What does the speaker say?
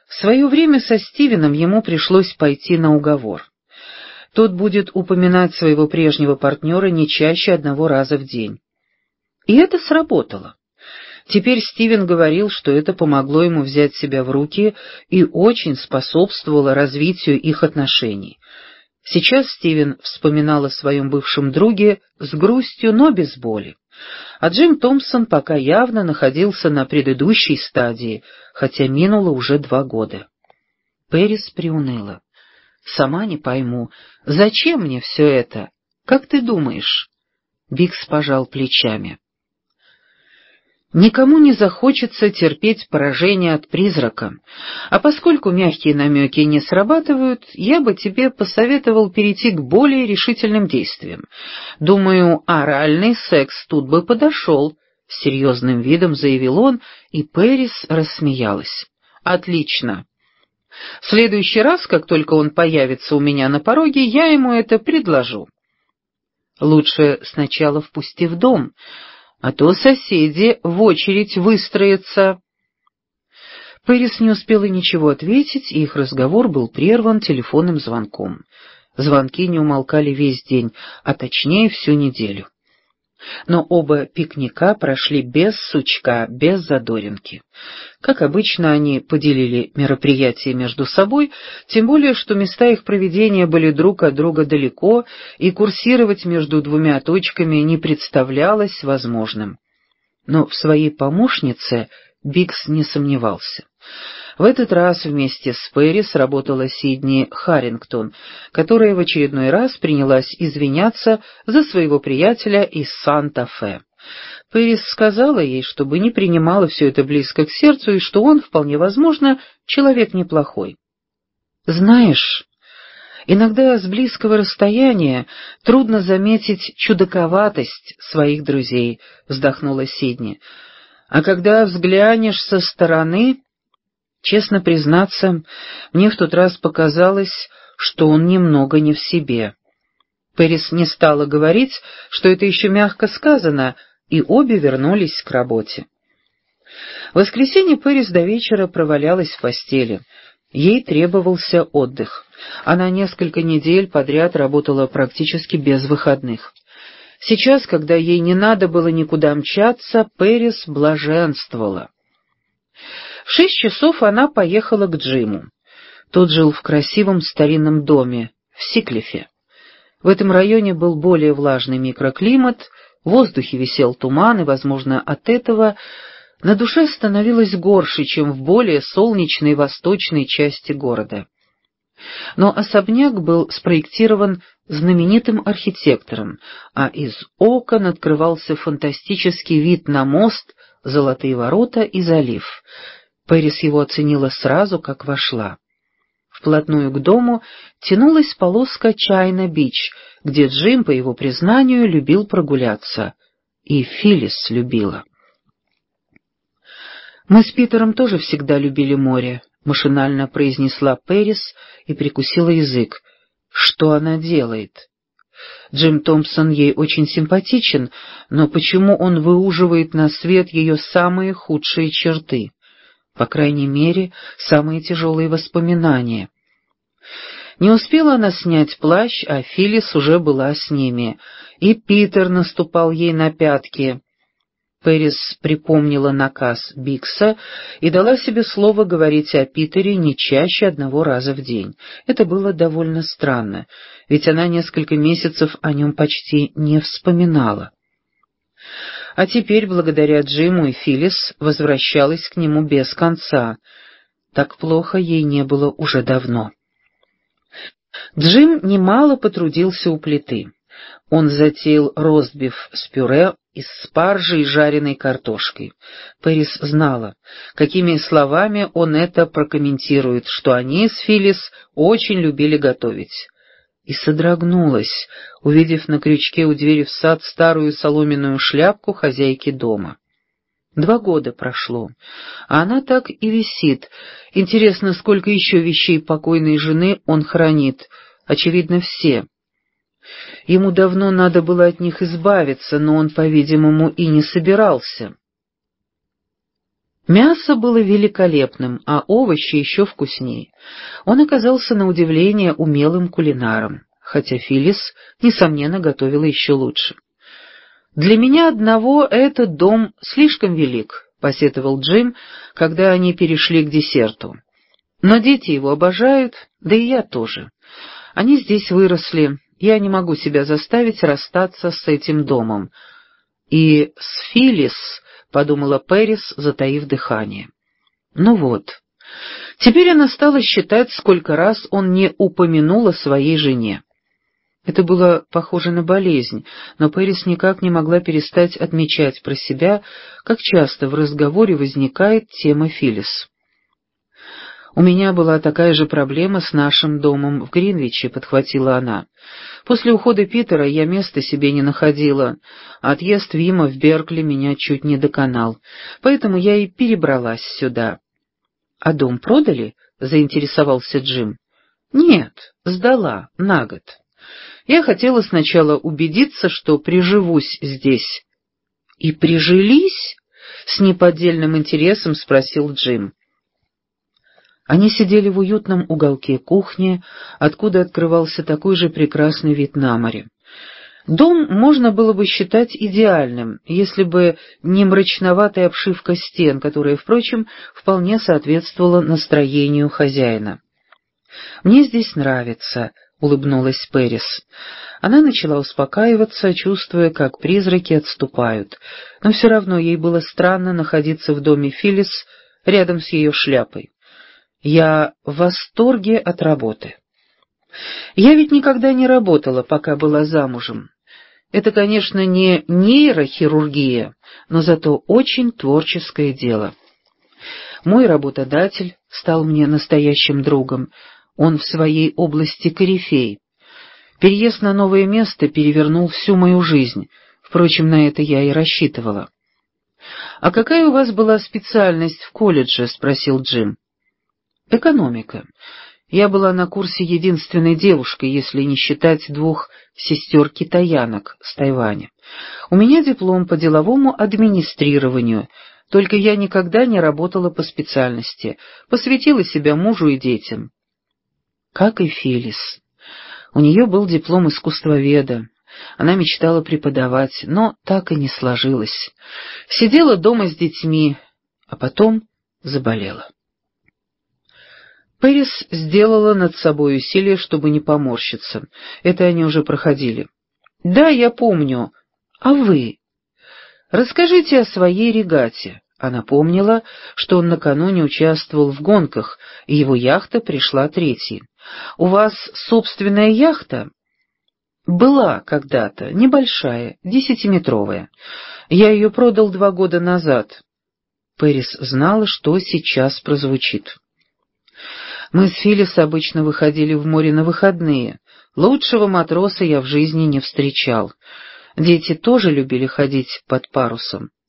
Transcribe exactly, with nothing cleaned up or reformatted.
В свое время со Стивеном ему пришлось пойти на уговор. Тот будет упоминать своего прежнего партнера не чаще одного раза в день. И это сработало. Теперь Стивен говорил, что это помогло ему взять себя в руки и очень способствовало развитию их отношений. Сейчас Стивен вспоминал о своем бывшем друге с грустью, но без боли. А Джим Томпсон пока явно находился на предыдущей стадии, хотя минуло уже два года. Пэрис приуныла. «Сама не пойму, зачем мне все это? Как ты думаешь?» Бикс пожал плечами. «Никому не захочется терпеть поражение от призрака, а поскольку мягкие намеки не срабатывают, я бы тебе посоветовал перейти к более решительным действиям. Думаю, оральный секс тут бы подошел», — с серьезным видом заявил он, и Пэрис рассмеялась. «Отлично. В следующий раз, как только он появится у меня на пороге, я ему это предложу. Лучше сначала впусти в дом, а то соседи в очередь выстроятся». Пэрис не успела ничего ответить, и их разговор был прерван телефонным звонком. Звонки не умолкали весь день, а точнее всю неделю. Но оба пикника прошли без сучка, без задоринки. Как обычно, они поделили мероприятие между собой, тем более, что места их проведения были друг от друга далеко, и курсировать между двумя точками не представлялось возможным. Но в своей помощнице Бикс не сомневался. В этот раз вместе с Пэрис работала Сидни Харрингтон, которая в очередной раз принялась извиняться за своего приятеля из Санта-Фе. Пэрис сказала ей, чтобы не принимала все это близко к сердцу, и что он, вполне возможно, человек неплохой. «Знаешь, иногда с близкого расстояния трудно заметить чудаковатость своих друзей», — вздохнула Сидни. «А когда взглянешь со стороны...» Честно признаться, мне в тот раз показалось, что он немного не в себе. Пэрис не стала говорить, что это еще мягко сказано, и обе вернулись к работе. В воскресенье Пэрис до вечера провалялась в постели. Ей требовался отдых. Она несколько недель подряд работала практически без выходных. Сейчас, когда ей не надо было никуда мчаться, Пэрис блаженствовала. В шесть часов она поехала к Джиму. Тот жил в красивом старинном доме в Сиклифе. В этом районе был более влажный микроклимат, в воздухе висел туман, и, возможно, от этого на душе становилось горше, чем в более солнечной восточной части города. Но особняк был спроектирован знаменитым архитектором, а из окон открывался фантастический вид на мост, Золотые ворота и залив. Пэрис его оценила сразу, как вошла. Вплотную к дому тянулась полоска Чайна-Бич, где Джим, по его признанию, любил прогуляться. И Филлис любила. «Мы с Питером тоже всегда любили море», — машинально произнесла Пэрис и прикусила язык. «Что она делает?» Джим Томпсон ей очень симпатичен, но почему он выуживает на свет ее самые худшие черты? По крайней мере, самые тяжелые воспоминания. Не успела она снять плащ, а Филлис уже была с ними, и Питер наступал ей на пятки. Пэрис припомнила наказ Бикса и дала себе слово говорить о Питере не чаще одного раза в день. Это было довольно странно, ведь она несколько месяцев о нем почти не вспоминала. А теперь, благодаря Джиму и Филлис, возвращалась к нему без конца. Так плохо ей не было уже давно. Джим немало потрудился у плиты. Он затеял ростбиф с пюре из спаржи и жареной картошкой. Пэрис знала, какими словами он это прокомментирует, что они с Филлис очень любили готовить. И содрогнулась, увидев на крючке у двери в сад старую соломенную шляпку хозяйки дома. Два года прошло, а она так и висит. Интересно, сколько еще вещей покойной жены он хранит? Очевидно, все. Ему давно надо было от них избавиться, но он, по-видимому, и не собирался. Мясо было великолепным, а овощи еще вкуснее. Он оказался на удивление умелым кулинаром, хотя Филлис, несомненно, готовила еще лучше. «Для меня одного этот дом слишком велик», — посетовал Джим, когда они перешли к десерту. «Но дети его обожают, да и я тоже. Они здесь выросли, я не могу себя заставить расстаться с этим домом. И с Филлис», — подумала Пэрис, затаив дыхание. Ну вот, теперь она стала считать, сколько раз он не упомянул о своей жене. Это было похоже на болезнь, но Пэрис никак не могла перестать отмечать про себя, как часто в разговоре возникает тема Филлис. «У меня была такая же проблема с нашим домом в Гринвиче», — подхватила она. «После ухода Питера я места себе не находила, а отъезд Вима в Беркли меня чуть не доконал, поэтому я и перебралась сюда». «А дом продали?» — заинтересовался Джим. «Нет, сдала, на год. Я хотела сначала убедиться, что приживусь здесь». «И прижились?» — с неподдельным интересом спросил Джим. Они сидели в уютном уголке кухни, откуда открывался такой же прекрасный вид на море. Дом можно было бы считать идеальным, если бы не мрачноватая обшивка стен, которая, впрочем, вполне соответствовала настроению хозяина. «Мне здесь нравится», — улыбнулась Пэрис. Она начала успокаиваться, чувствуя, как призраки отступают, но все равно ей было странно находиться в доме Филлис рядом с ее шляпой. «Я в восторге от работы. Я ведь никогда не работала, пока была замужем. Это, конечно, не нейрохирургия, но зато очень творческое дело. Мой работодатель стал мне настоящим другом, он в своей области корифей. Переезд на новое место перевернул всю мою жизнь, впрочем, на это я и рассчитывала». «А какая у вас была специальность в колледже?» — спросил Джим. «Экономика. Я была на курсе единственной девушкой, если не считать двух сестер-китаянок с Тайваня. У меня диплом по деловому администрированию, только я никогда не работала по специальности, посвятила себя мужу и детям». Как и Филлис. У нее был диплом искусствоведа. Она мечтала преподавать, но так и не сложилось. Сидела дома с детьми, а потом заболела. Пэрис сделала над собой усилие, чтобы не поморщиться. Это они уже проходили. «Да, я помню. А вы? Расскажите о своей регате». Она помнила, что он накануне участвовал в гонках, и его яхта пришла третьей. «У вас собственная яхта?» «Была когда-то, небольшая, десятиметровая. Я ее продал два года назад». Пэрис знала, что сейчас прозвучит. «Мы с Филлис обычно выходили в море на выходные. Лучшего матроса я в жизни не встречал. Дети тоже любили ходить под парусом.